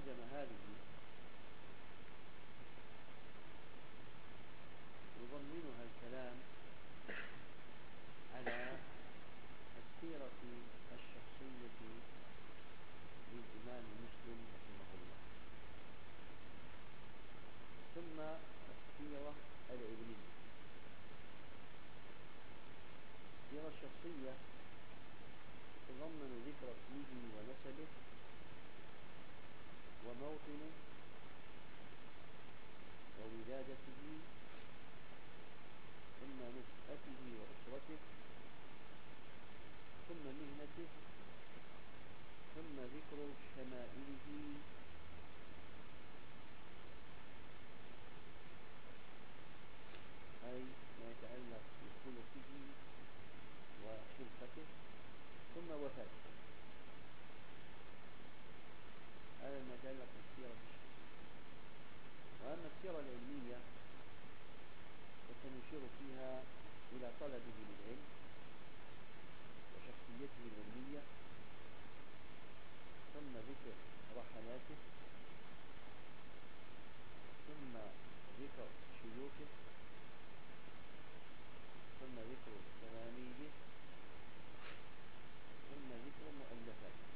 الترجمة هذه يضمنها الكلام على السيرة الشخصية للإمام مسلم رحمه الله، ثم السيرة العلمية. السيرة الشخصية تتضمن ذكر اسمه ونسبه وموطنه وولادته ثم نشأته وأسرته ثم مهنته ثم ذكر شمائله أي ما يتعلق بخلقه وخلقته ثم وفاته. هذا ما يتعلق بالسيرة الشخصية. وأما السيرة العلمية فسنشير فيها إلى طلبه للعلم وشخصيته العلمية ثم ذكر رحلاته ثم ذكر شيوخه ثم ذكر تلاميذه ثم ذكر مؤلفاته.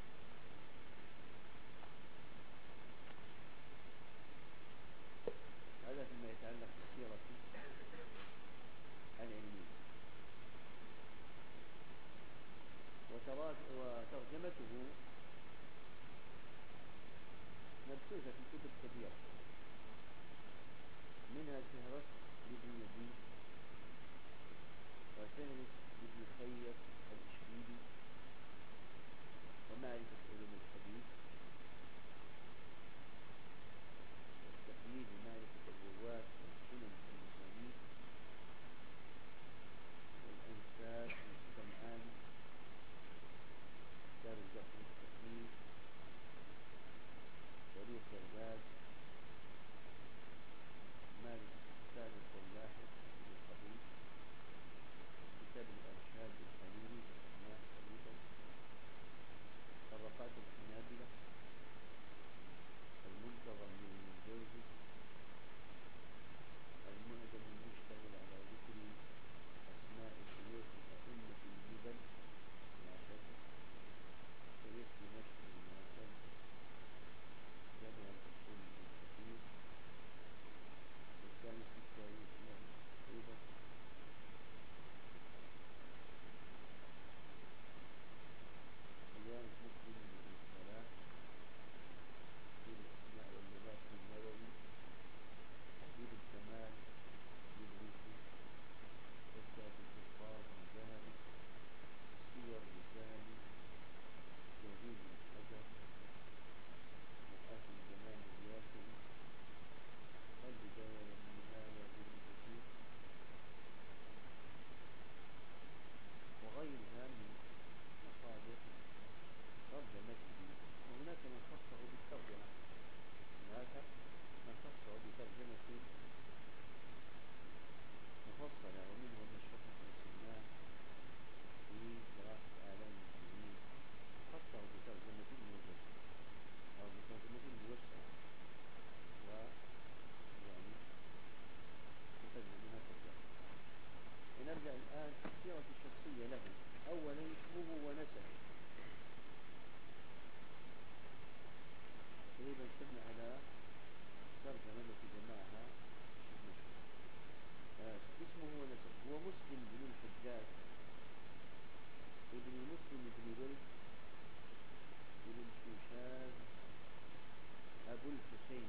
هذا فيما يتعلق بالسيرة العلمية. وترجمته مبثوثة في كتب كثيرة، منها الفهرس لابن يزيد وفهرس لابن خير الإشبيلي ومعرفة علوم الحديث والتقليد ومعرفة الرواة والسنن والمسانيد والأنساب والسمعان كتاب الجرح والتقليد تاريخ بغداد معرفة السابق واللاحق للخبيث كتاب الأرشاد للحليمي والأسماء أيضا طبقات الحنابلة المنتظم من الجوزي المعجم المشتمل على ذكر أسماء شيوخ أئمة الجبل العشرة تاريخ دمشق المعتم جامع الأصول المستفيد والثاني في التاريخ أيضا رياض مسلم للصلاة في الأسماء واللغات النووي تحديد الكمال للمسلم تسعة الحفاظ الذهبي سير الذهبي تهذيب الحجر مرآة الجمال الياسري البداية والنهاية لابن كثير وغيرها من مصادر ترجمته. وهناك من خصه بالترجمة، هناك من خصه بترجمة مفصلة ومنهم الشيخ بن سلمان في دراسة آلام المسلمين خصه بترجمة موجزة أو بترجمة موسعة ويعني تقدم منها كثيرا. ونبدأ الآن في السيرة الشخصية له. أولا اسمه ونسبه. تقريبا كنا على الترجمة التي جمعها ابن شهاب. اسمه ونسبه هو مسلم بن الحجاج ابن مسلم بن ولد بن الشوشاذ أبو الحسين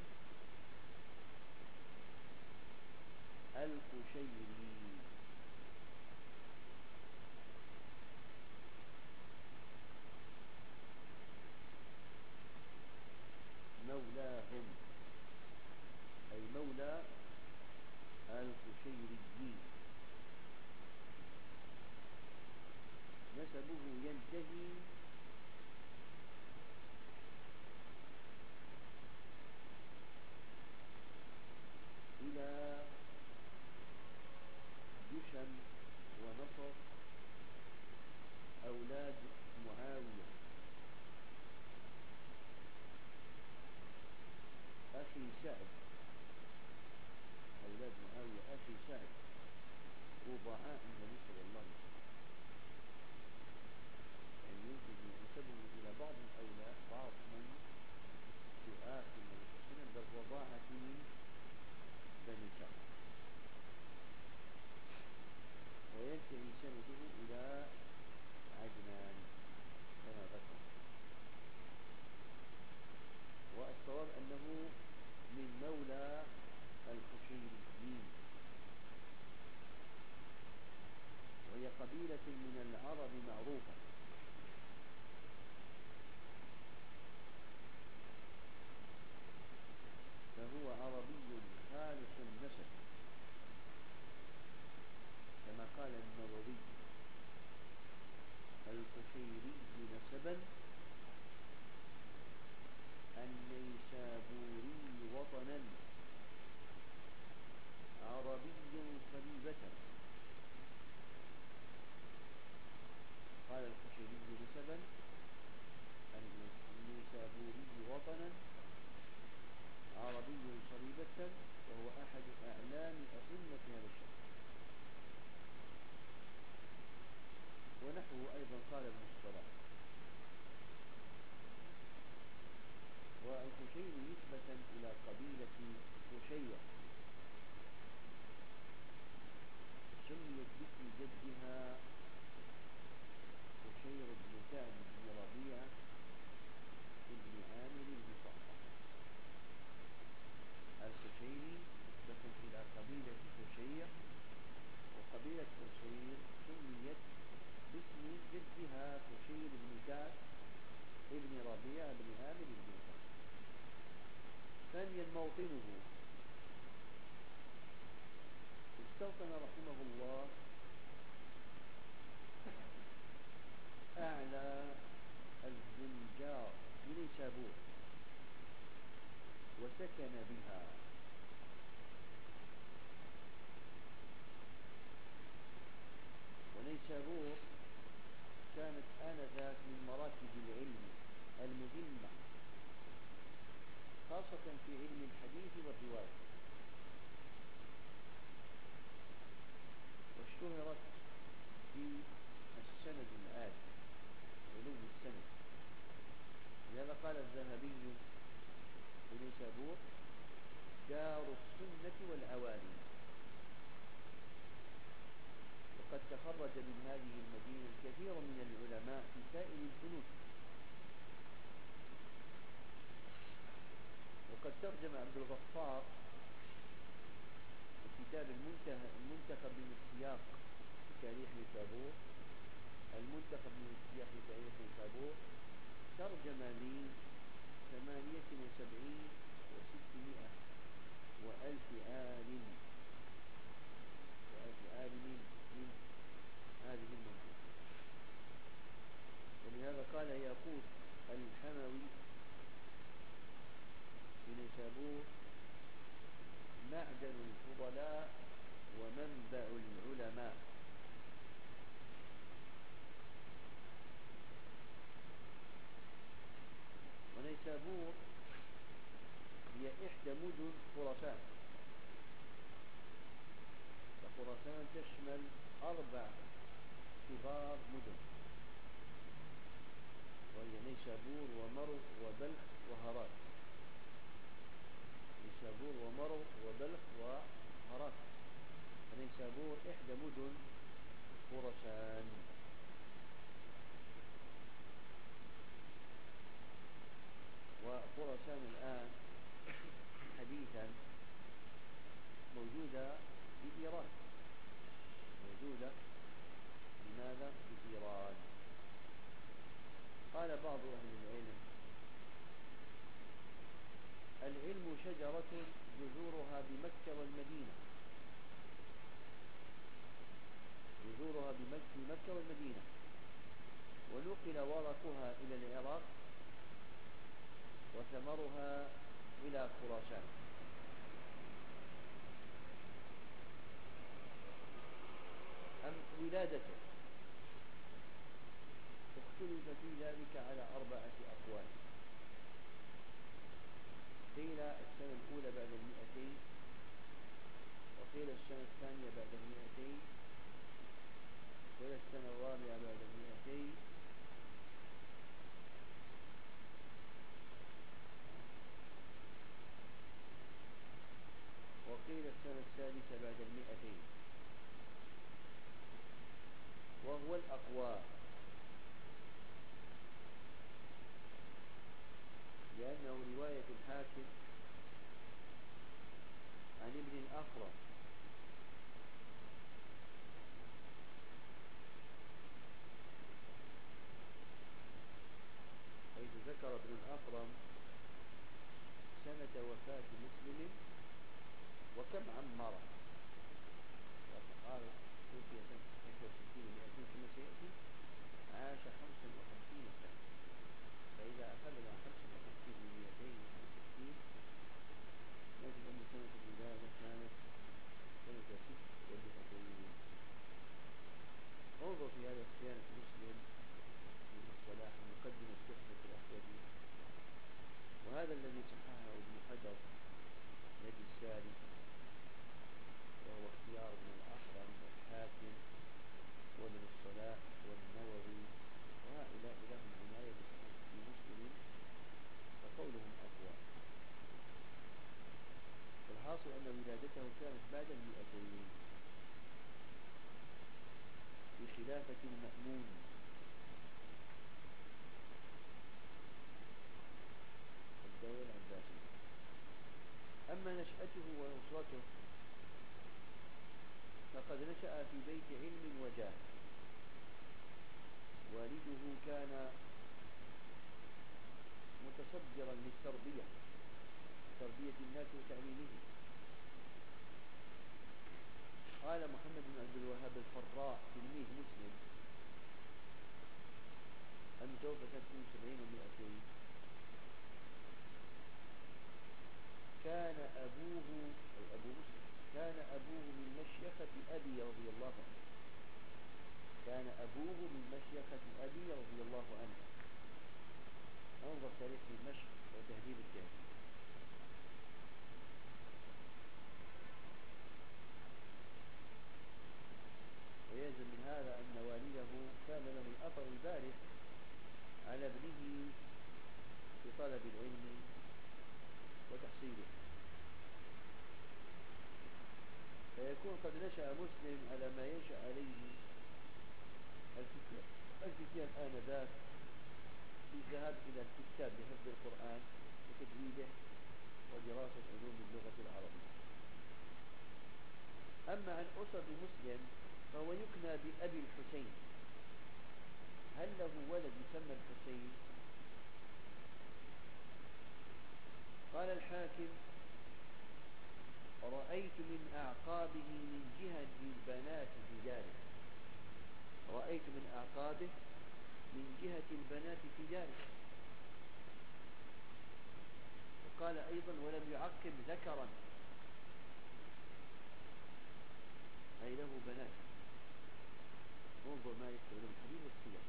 القشيري مولاهم أي مولى القشيريين. نسبه ينتهي إلى جشم ونصر أولاد معاوية أخي سعد، أولاد معاوية أخي سعد رضعاء النبي صلى الله عليه وسلم، يعني يمكن ينسبهم إلى بعض الأولاد، بعض من تؤاخي النبي صلى الله عليه وسلم بالرضاعة من بني سعد، وينتهي سنده إلى عدنان كما ذكر. والصواب أنه من مولى القشيريين، وهي قبيلة من العرب معروفة، فهو عربي خالص النسب كما قال النووي: القشيري نسبا النيسابوري وطنا عربي صليبة. قال القشيري نسبا النيسابوري وطنا عربي صليبة، وهو أحد أعلام أئمة هذا الشأن. ونحوه أيضا قال ابن الصلاح. والقشير نسبة إلى قبيلة قشير سميت باسم جدها قشير بن كعب بن ربيعة بن عامر بن صخر. القشيري نسبة إلى قبيلة قشير، وقبيلة قشير سميت باسم جدها قشير بن كعب ابن ربيعة بن عامر بن صخر. ثانيا موطنه. استوطن رحمه الله أعلى الزنجار بنيسابور وسكن بها، ونيسابور كانت آنذاك من مراكز العلم المهمة، خاصة في علم الحديث والرواية، واشتهرت بالسند العالي، علو السند. لهذا قال الذهبي في نيسابور: دار السنة والعوالم. وقد تخرج من هذه المدينة الكثير من العلماء في سائر الفنون. وقد ترجم عبد الغفار في كتاب المنتخب من السياق في تاريخ نيسابور، المنتخب من السياق في تاريخ نيسابور، ترجم لي 78 و600 وألف عالم من هذه المنطقة. ولهذا قال ياقوت الحموي في نيسابور: معدن الفضلاء ومنبع العلماء. ونيسابور هي إحدى مدن خراسان، فخراسان تشمل 4 كبار مدن، وهي نيسابور ومرو وبلخ وهرات. نيسابور ومرو وبلخ وهرات، فنيسابور إحدى مدن خراسان. وخراسان الآن حديثا موجودة بإيران، موجودة لماذا بإيران؟ قال بعض أهل العلم: العلم شجرة جذورها بمكة والمدينة، جذورها بمكة والمدينة، ونقل ورقها إلى العراق، وثمرها إلى خراسان. أم ولادته اختلف في ذلك على 4 أقوال. قيل السنة الأولى بعد 200، وقيل السنة الثانية بعد 200، وقيل السنة الرابعة بعد 200، وقيل السنة السادسة بعد 200، وهو الأقوى، لأنه رواية الحاكم عن ابن الأخرم، حيث ذكر ابن الأخرم سنة وفاة مسلم وكم عمره، قال توفي سنة 65 و200 كما سيأتي، عاش 55 سنة، فإذا أخذنا 55 من 265 نجد أن سنة الولادة كانت سنة 600. انظر في هذا صيانة مسلم في مصطلح المقدمة التحفة الأحوذي، وهذا الذي صححه ابن حجر يد الساري، وهو اختيار ابن الأخرم والحاكم وابن الصلاح والنووي، وهؤلاء لهم عناية في مسلم وقولهم أقوى. الحاصل أن ولادته كانت بعد 200 في خلافة المأمون، الدولة العباسية. أما نشأته ونصرته فقد نشأ في بيت علم وجاه، والده كان متصدرا للتربية، تربية الناس وتعليمهم. قال محمد بن عبد الوهاب الفراء تلميذ مسلم المتوفى سنة 72 و200: كان أبوه، أي أبو مسلم، كان أبوه من مشيخة أبي رضي الله عنه، كان أبوه من مشيخة أبي رضي الله عنه. انظر تاريخ دمشق وتهذيب التهذيب. ويلزم من هذا أن والده كان له الأثر البارز على ابنه في طلب العلم وتحصيله، فيكون قد نشأ مسلم على ما ينشأ عليه الفتيان آنذاك في الذهاب إلى الكتاب لحفظ القرآن وتجويده ودراسة علوم اللغة العربية. أما عن أسرة مسلم فهو يكنى بأبي الحسين. هل له ولد يسمى الحسين؟ قال الحاكم: رأيت من أعقابه من جهة البنات في داره، رأيت من أعقابه من جهة البنات في داره. وقال أيضا: ولم يعقب ذكرا، أي له بنات. انظر ما يكتب له الحديث والسير.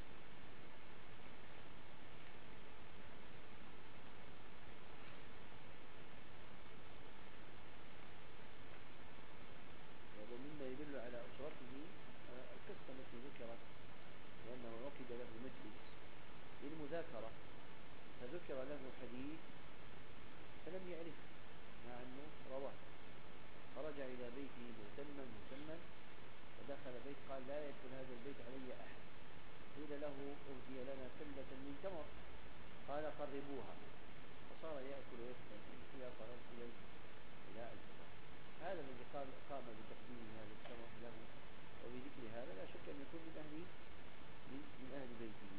ومما يدل على أسرته القصة التي ذكرت، لأنه عقد له مجلس للمذاكرة فذكر له حديث فلم يعرف مع أنه رواه، فرجع إلى بيته مهتما ودخل بيت قال: لا يدخل هذا البيت علي أحد. قيل له: أهدي لنا سلة من تمر. قال: قربوها. فصار يأكل ويشرب فيها صلاة إلى الفجر. هذا الذي قام بتقديم هذا التمر له وبذكر هذا لا شك أن يكون من أهل بيته.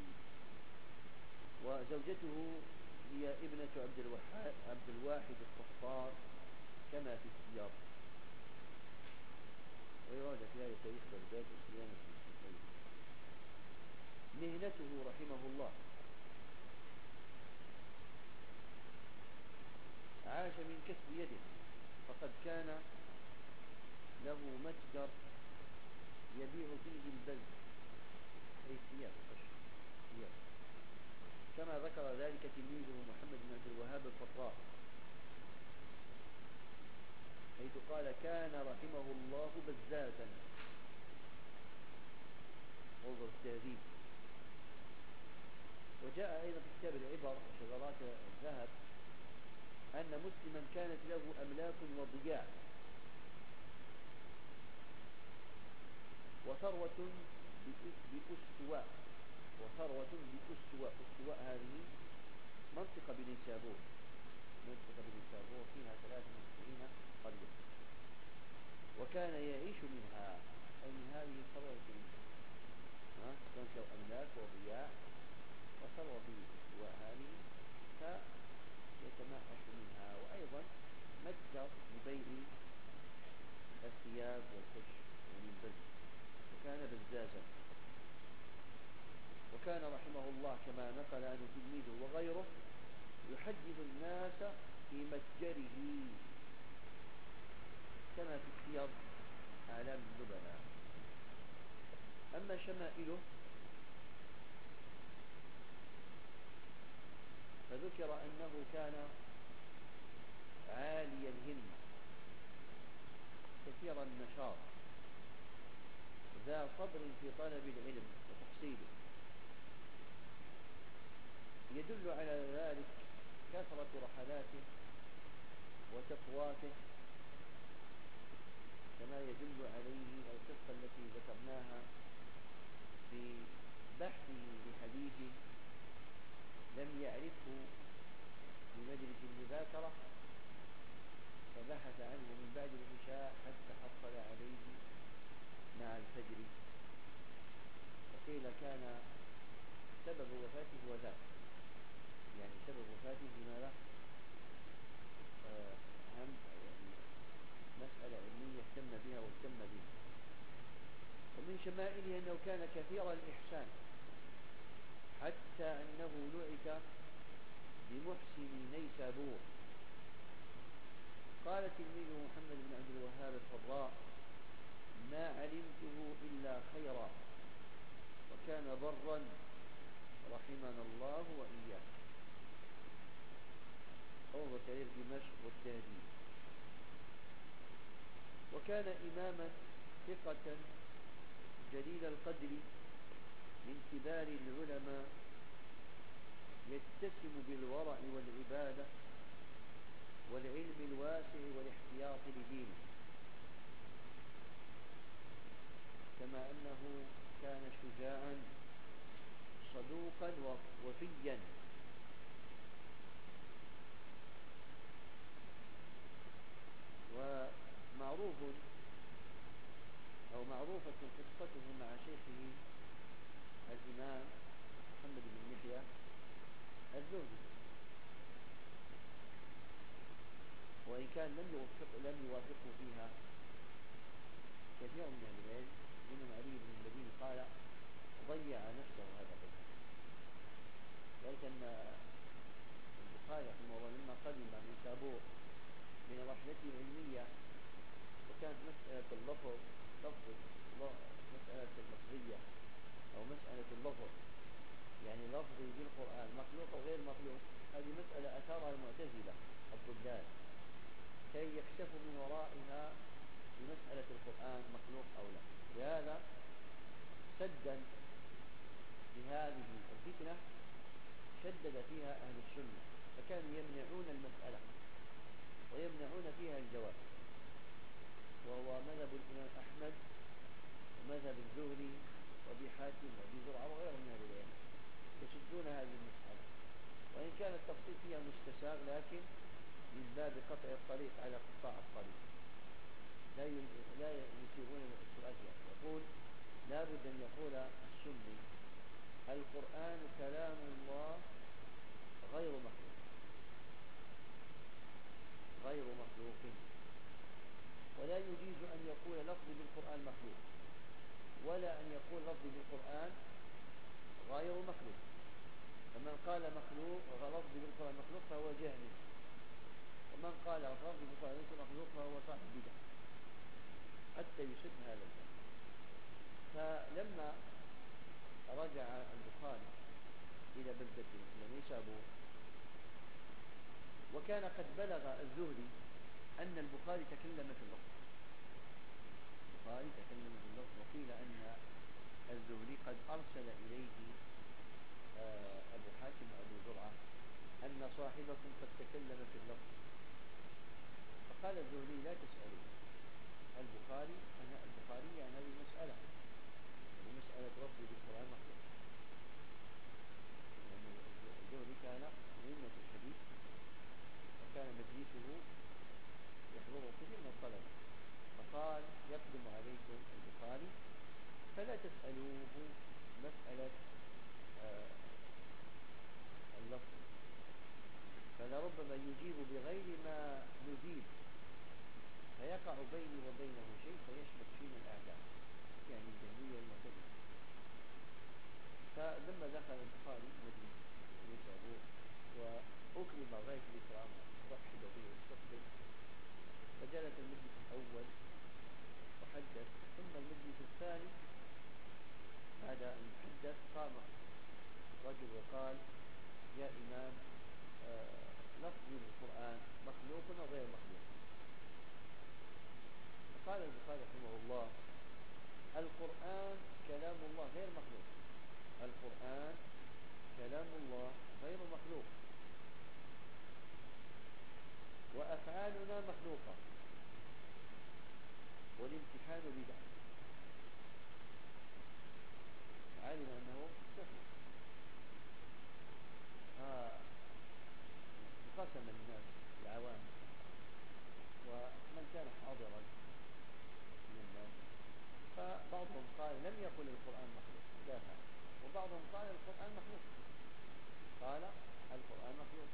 وزوجته هي ابنة عبد الواحد الصفار كما في السياق، ويراجع في هذا تاريخ بغداد وصيانة مسلم. مهنته رحمه الله: عاش من كسب يده، فقد كان له متجر يبيع فيه البز، أي ثياب كما ذكر ذلك تلميذه محمد بن عبد الوهاب الفراء. حيث قال كان رحمه الله بزازا. انظر التهذيب. وجاء أيضا في كتاب العبر وشذرات الذهب أن مسلما كانت له أملاك وضياع وثروة بأستواء. أستواء هذه منطقة بنيسابور. فيها 93 قرية، وكان يعيش منها، أي من هذه الثروة منها. كانت له أملاك وضياع وثروة باستواء هذه فيتمعش منها، وأيضا متجر ببيع الثياب والخش يعني البز، وكان بزازا. وكان رحمه الله كما نقل عنه تلميذه وغيره يحدث الناس في متجره كما في السير أعلام النبلاء. أما شمائله فذكر أنه كان عالي الهمة كثير النشاط ذا صبر في طلب العلم وتحصيله. يدل على ذلك كثرة رحلاته وتفواته، كما يدل عليه القصة التي ذكرناها في بحثه لحديث لم يعرفه في مجلس المذاكرة فبحث عنه من بعد العشاء حتى حصل عليه مع الفجر، وقيل كان سبب وفاته وذاك، يعني سبب وفاته ماذا؟ يعني مسألة علمية اهتم بها واهتم بها. ومن شمائله أنه كان كثير الإحسان حتى أنه نعت بمحسن نيسابور. قال تلميذه محمد بن عبد الوهاب الفراء ما علمته إلا خيرا، وكان برا رحمنا الله وإياه. انظر تاريخ دمشق والتهذيب. وكان إماما ثقة جليل القدر من كبار العلماء يتسم بالورع والعبادة والعلم الواسع والاحتياط لدينه، كما أنه كان شجاعا صدوقا وفيا. ومعروف أو معروفة قصته مع شيخه الإمام محمد بن يحيى الزهري، وإن كان لم يوافقه فيها كثير من أهل العلم، منهم علي بن المديني قال ضيع نفسه هذا الرجل. ذلك أن البخاري رحمه الله لما قدم نيسابور من رحلته العلمية وكانت مسألة اللفظ مسألة اللفظية أو مسألة اللفظ يعني لفظي بالقرآن مخلوق أو غير مخلوق، هذه مسألة أثارها المعتزلة الضلال كي يكشفوا من ورائها في مسألة القرآن مخلوق أو لا. لهذا سدا لهذه الفتنة شدد فيها أهل السنة، فكانوا يمنعون المسألة ويمنعون فيها الجواب، وهو مذهب الإمام أحمد ومذهب الزهري وأبي حاتم وأبي زرعة وغيرهم من أهل العلم، يسدون هذه المسألة، وإن كان التفصيل فيها مستساغ لكن من باب قطع الطريق على قطاع الطريق لا يثيرون السؤال فيها. يقول لا بد أن يقول السني القرآن كلام الله غير مخلوق، ولا يجيز أن يقول لفظ بالقرآن مخلوق ولا أن يقول لفظ بالقرآن غير مخلوق. فمن قال مخلوق لفظ بالقرآن مخلوق فهو جاهل، ومن قال لفظ بالقرآن ليس مخلوق فهو صاحب بدعة، حتى يسد هذا الباب. فلما رجع البخاري إلى بلدته إلى نيسابور وكان قد بلغ الزهري أن البخاري تكلم في اللفظ، البخاري تكلم في اللفظ. وقيل أن الزهري قد أرسل إليه أبو حاتم وأبو زرعة أن صاحبكم قد تكلم في اللفظ، فقال الزهري لا تسألوا البخاري عن هذه المسألة، ومسألة لفظ بالقرآن مخلوق، لأن الزهري كان من أئمة الحديث وكان مجلسه يحضره كثير من الطلبة، فقال يقدم عليكم البخاري فلا تسألوه مسألة اللفظ، فلربما يجيب بغير ما نجيب فيقع بيني وبينه شيء فيشبك فينا الأعداء، يعني الجهمية والمعتزلة. فلما دخل البخاري مجلس أبوه وأكرم غاية الإكرام ورحب به واستقبل، فجلس المجلس الأول وحدث، ثم المجلس الثاني بعد أن حدث قام رجل وقال يا إمام لفظي بالقرآن مخلوق أو غير مخلوق؟ فقال البخاري رحمه الله القرآن كلام الله غير مخلوق، القرآن كلام الله غير مخلوق، وأفعالنا مخلوقة، والامتحان بدعة. علم أنه سهل، فانقسم الناس العوام ومن كان حاضرا من الناس، فبعضهم قال لم يقل القرآن مخلوق دافع، وبعضهم قال القرآن مخلوق، قال القرآن مخلوق،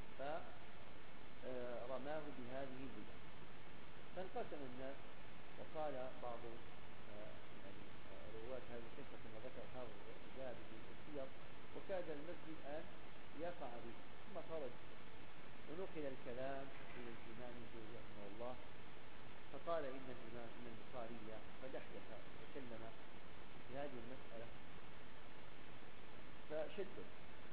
فرماه بهذه البدع. فانقسم الناس، وقال بعض يعني رواة هذه القصة كما ذكر حافظ الذهبي في السير وكاد المسجد أن يقع به، ثم خرج ونقل الكلام إلى الإمام الزهري رحمه الله، فقال إن البخاري قد أحدث وتكلم في هذه المسألة، فشدد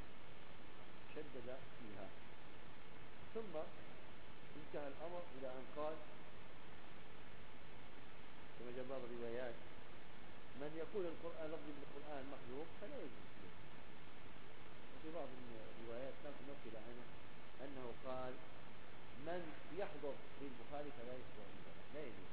فيها، ثم انتهى الأمر إلى أن قال كما جاء بعض الروايات من يقول القرآن لفظي بالقرآن مخلوق فلا يجوز له. وفي بعض الروايات نقل عنه أنه قال من يحضر للبخاري فلا يحضر عندنا، لا يجوز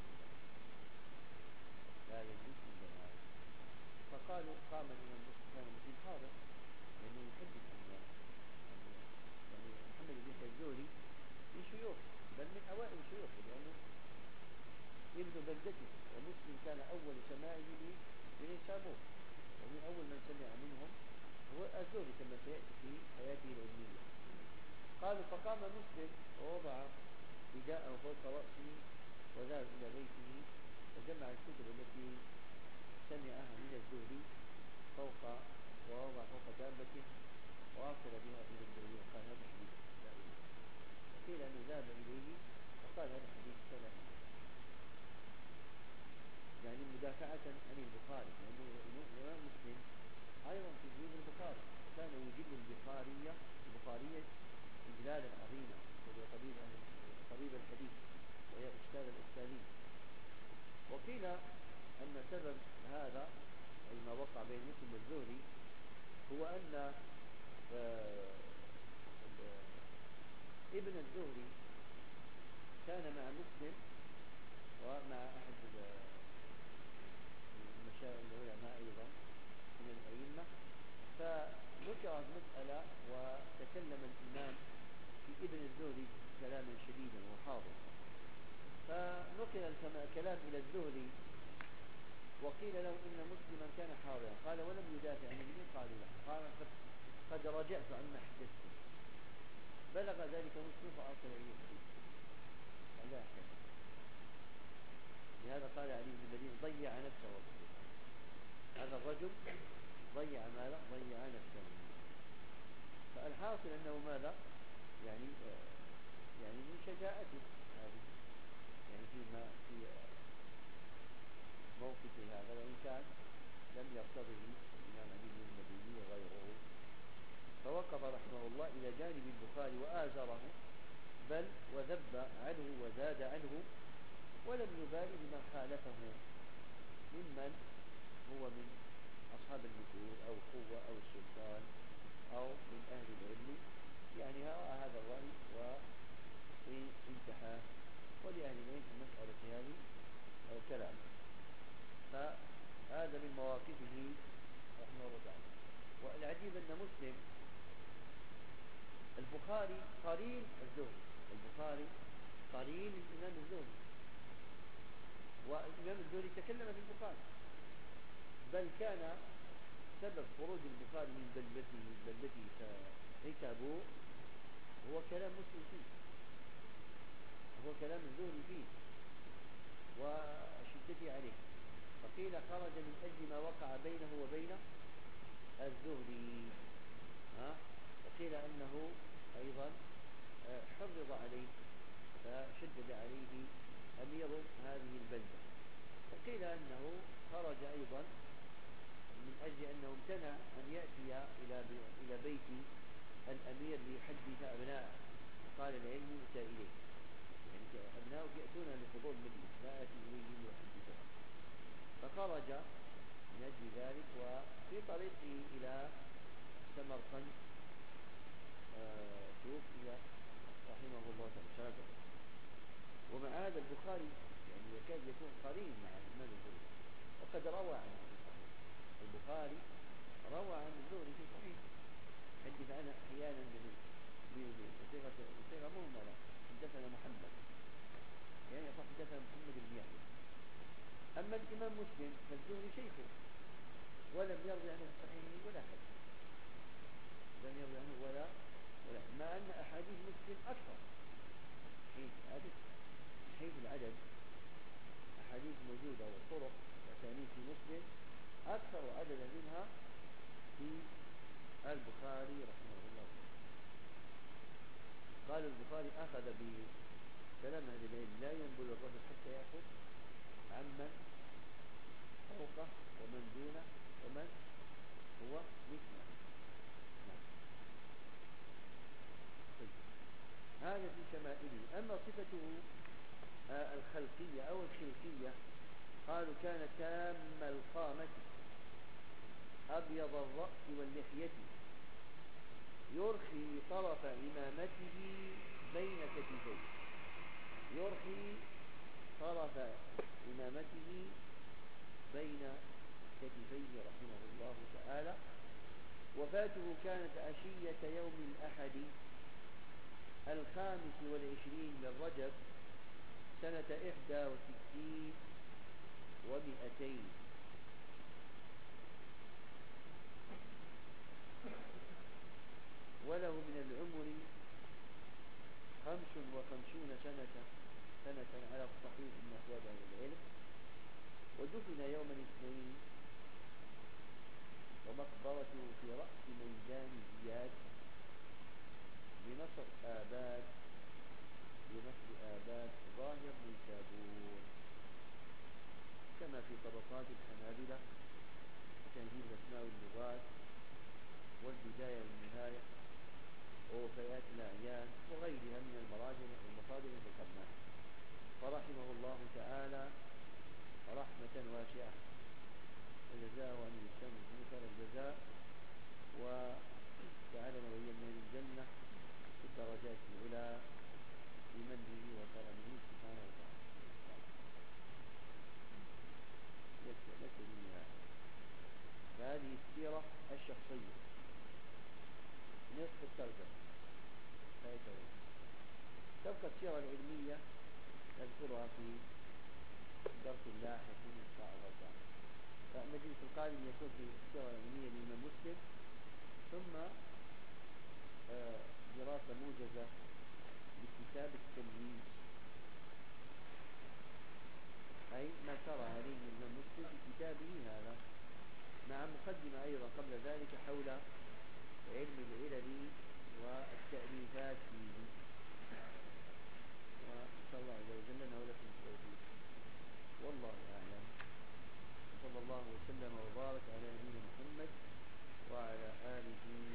عندنا. فقالوا قام الإمام مسلم، كان مسلم حاضر لأنه يحدث عن الناس، يعني محمد بن يحيى الزهري من شيوخه بل من أوائل شيوخه، لأنه ابن بلدته، ومسلم كان أول سماعه بنيسابور، ومن أول من سمع منهم هو الزهري كما سيأتي في حياته العلمية. قالوا فقام مسلم ووضع رداءه فوق رأسه وذهب إلى بيته وجمع الكتب التي سمعها من الزهري ووضع فوق دابته وأرسل بها إلى الزهري وقال هذا حديث لا إله. وقيل أنه ذهب إليه وقال هذا حديث لا إله، يعني مدافعة عن البخاري، لأنه الإمام مسلم أيضا تلميذ البخاري وكان يجل البخارية إجلالا عظيما، وهو طبيب الحديث وهي أستاذ الأستاذين. وقيل أن سبب هذا أي ما وقع بين مسلم والزهري هو أن ابن الزهري كان مع مسلم ومع أحد العلماء أيضا من الأئمة، فذكرت مسألة وتكلم الإمام في ابن الزهري كلاما شديدا وحاضر، فنقل الكلام إلى الزهري وقيل له إن مسلما كان حاضرا، قال ولم يدافع عن ابنه، قالوا لا، قال قد رجعت عما حدثته، بلغ ذلك مسلم فأرسل إليه حديث قال لا يحتمل. لهذا قال علي بن المدينة ضيع نفسه وصدقه، هذا الرجل ضيع ماذا؟ ضيع نفسه. فالحاصل أنه ماذا؟ يعني من شجاعته هذه، يعني في موقف هذا، وإن كان لم يرتضه الإمام علي بن المديني وغيره، فوقف رحمه الله إلى جانب البخاري وآزره بل وذب عنه وزاد عنه، ولم يبالي بمن خالفه ممن هو من أصحاب النفوذ أو القوة أو السلطان أو من أهل العلم، يعني رأى هذا الرأي وانتحاه. ولأهل العلم في المسألة هذه كلام. فهذا من مواقفه رحمه الله تعالى. والعجيب أن مسلم البخاري قرين الزهري، البخاري قرين الإمام الزهري، والإمام الزهري تكلم في البخاري، بل كان سبب خروج البخاري من بلدته كنيسابور هو كلام مسلم فيه، هو كلام الزهري فيه وشدته عليه. فقيل خرج من أجل ما وقع بينه وبين الزهري، وقيل أنه أيضا حرض عليه فشدد عليه أمير هذه البلدة. وقيل أنه خرج أيضا من أجل أنه امتنع أن يأتي إلى بيت الأمير ليحدث أبناءه، وقال العلم يؤتى إليه، يعني أبناؤه يأتون لحضور المجلس لا يأتي إليهم ليحدثهم. فخرج من أجل ذلك، وفي طريقه إلى سمرقند توفي رحمه الله تعالى. ومع هذا البخاري يعني يكاد يكون قرين مع الإمام الزهري، وقد روى عنه في صحيح البخاري، روى عن الزهري في صحيح، حدث عنه أحيانا بصيغة مهملة، حدثنا محمد، يعني حدثنا محمد بن يحيى. أما الإمام مسلم فالزهري شيخه، ولم يروي عنه في صحيحه ولا حديث، لم يروي عنه ولا مع أن أحاديث مسلم أكثر من حيث العدد، أحاديث موجودة والطرق وأسانيد في مسلم أكثر عددا منها في البخاري رحمه الله. قال البخاري أخذ بكلام أهل العلم لا ينبل الرجل حتى يأخذ عمن فوقه ومن دونه ومن هو مثله. نعم. هذا في شمائله. أما صفته الخلقية أو الخلقية قالوا كان تام القامة أبيض الرأس واللحية، يرخي طرف عمامته بين كتفيه، يرخي طرف عمامته بين كتفيه رحمه الله تعالى. وفاته كانت عشية يوم الأحد 25 من رجب سنة 61 و200. وله من العمر 55 سنة على الصحيح من أقوال أهل العلم. ودفن يوم الاثنين، ومقبرته في رأس ميدان زياد بنصر آباد ظاهر نيسابور، كما في طبقات الحنابلة وتهذيب الأسماء واللغات والبداية والنهاية ووفيات الأعيان وغيرها من المراجع والمصادر التي ذكرناها. فرحمه الله تعالى رحمة واسعة، وجزاه عن الإسلام والمسلمين خير الجزاء، وجعلنا وإيانا من الجنة في الدرجات العلى بمنه وكرمه سبحانه وتعالى. نكتب هذا. فهذه السيرة الشخصية نصف الترجمة. تبقى السيرة العلمية نذكرها في درس لاحق إن شاء الله تعالى. فالمجلس القادم يكون في السيرة العلمية للإمام مسلم، ثم دراسة موجزة لكتاب التمييز، أي ما سار عليه الإمام مسلم في كتابه هذا، مع مقدمة أيضا قبل ذلك حول علم العلل والتأليفات فيه. وصلى الله عز وجل لنا ولكم التوفيق، والله أعلم. صلى الله وسلم وبارك على نبينا محمد وعلى آله